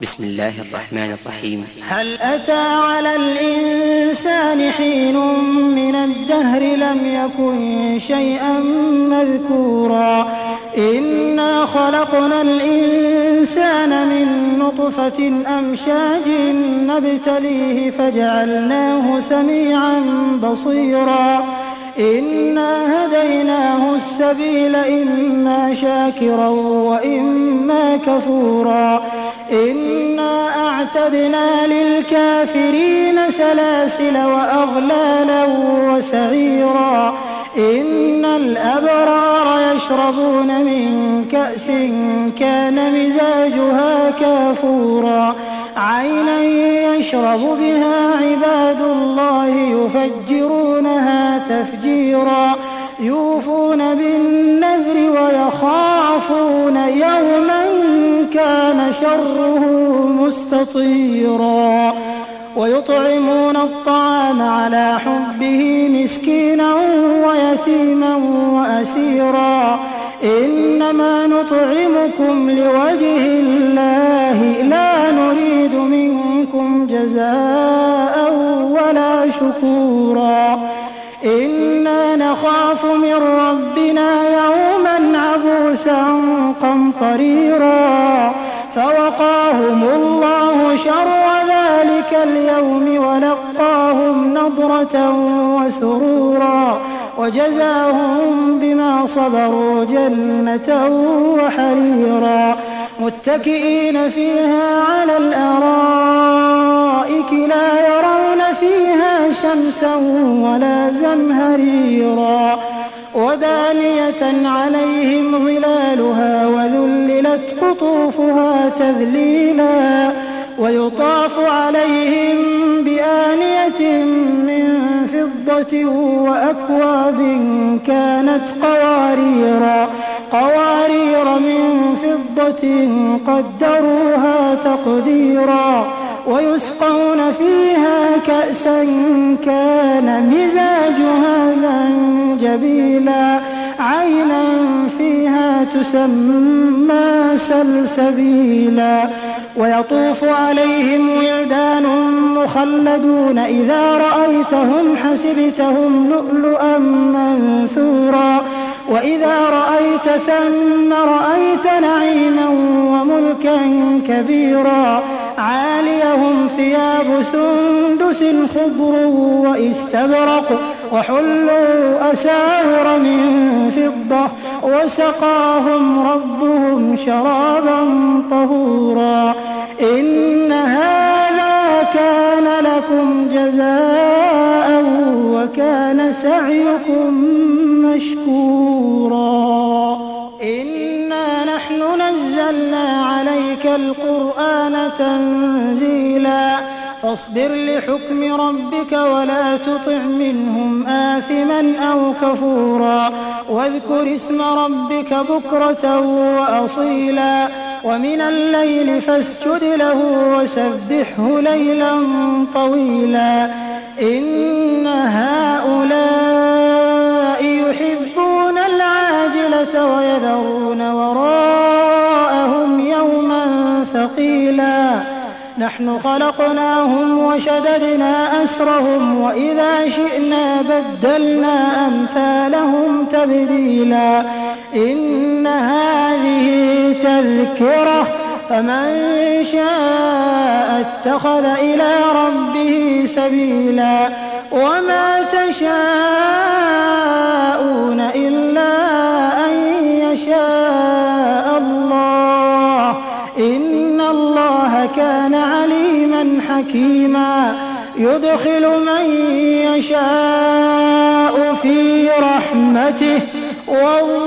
بسم الله الرحمن الرحيم. هل أتى على الإنسان حين من الدهر لم يكن شيئا مذكورا إنا خلقنا الإنسان من نطفة أمشاج نبتليه فجعلناه سميعا بصيرا إنا هديناه السبيل إما شاكرا وإما كفورا إنا أعتدنا للكافرين سلاسل وأغلالا وسعيرا إن الأبرار يشربون من كأس كان مزاجها كافورا عينا يشرب بها عباد الله يفجرونها تفجيرا يوفون بالنذر ويخافون يوما كان شره مستطيرا ويطعمون الطعام على حبه مسكينا ويتيما وأسيرا إنما نطعمكم لوجه الله لا نريد منكم جزاء ولا شكورا إنا نخاف من ربنا يوما عبوسا قمطريرا فوقاهم الله شر ذلك اليوم ولقاهم نضرة وسرورا وجزاهم بما صبروا جنة وحريرا متكئين فيها على الأرائك لا يرون فيها شمسا ولا زمهريرا ودانية عليهم ظلالها وذللت قطوفها تذليلا ويطاف عليهم بآنية من فضة وأكواب كانت قوارير من فضة قدروها تقديرا ويسقون فيها كأسا كان مزاجها زنجبيلا عينا فيها تسمى سلسبيلا ويطوف عليهم ولدان مخلدون إذا رأيتهم حسبتهم لؤلؤا منثورا وإذا رأيت ثم رأيت نعيما وملكا كبيرا عاليهم ثياب سندس خضر واستبرق وحلوا أساور من فضة وسقاهم ربهم شرابا طهورا إن هذا كان لكم جزاء وكان سعيكم مشكورا إنا نحن نزلنا عليك القرآن تنزيلا فاصبر لحكم ربك ولا تطع منهم آثما أو كفورا واذكر اسم ربك بكرة وأصيلا ومن الليل فاسجد له وسبحه ليلا طويلا إن هؤلاء يحبون العاجلة ويذرون وراءهم يوما ثقيلا نحن خلقناهم وشددنا أسرهم وإذا شئنا بدلنا أمثالهم تبديلا إن هذه تذكرة فمن شاء اتخذ إلى ربه سبيلا وما تشاءون إلا أن يشاء الله إن الله كان عليما حكيما يدخل من يشاء في رحمته